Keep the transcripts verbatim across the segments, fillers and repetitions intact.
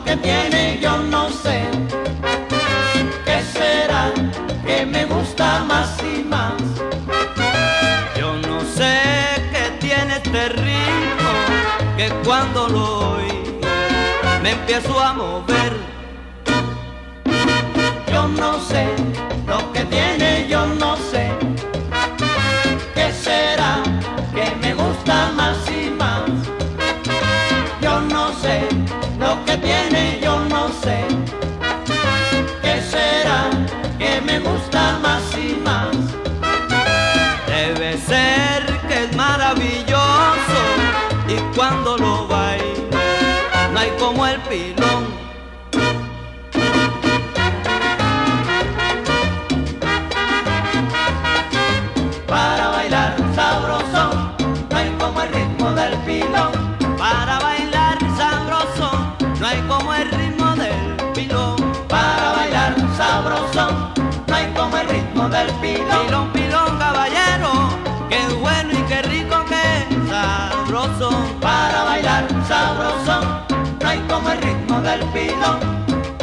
que tiene yo no sé. ¿Qué será que me gusta más y más? Yo no sé qué tiene este ritmo, que cuando lo oigo me empiezo a mover. Yo no sé lo que tiene, yo no sé. ¿Qué será que me gusta más y más? Yo no sé lo que tiene, yo no sé. ¿Qué será que me gusta más y más? Debe ser que es maravilloso y cuando lo bailo no hay como el pilón. Para bailar sabrosón, no hay como el ritmo del pilón. Para bailar sabroso no hay como el ritmo del pilón. Para bailar sabrosón, no hay como el ritmo del pilón. Pilón, pilón, caballero, qué bueno y qué rico, qué sabroso. Para bailar sabrosón, no hay como el ritmo del pilón.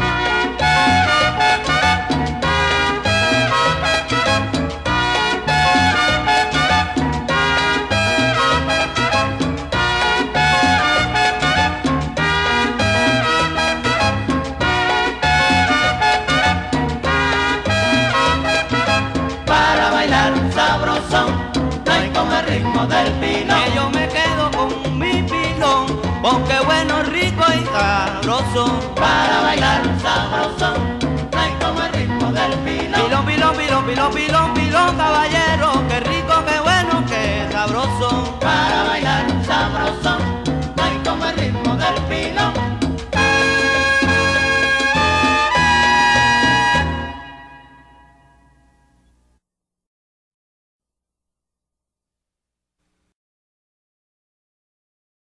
Para bailar sabrosón, no hay como el ritmo del pilón. Que yo me quedo con mi pilón, porque bueno, rico y sabroso. Para bailar sabrosón, no hay como el ritmo del pilón. Pilón, pilón, pilón, pilón, pilón, pilón, caballero.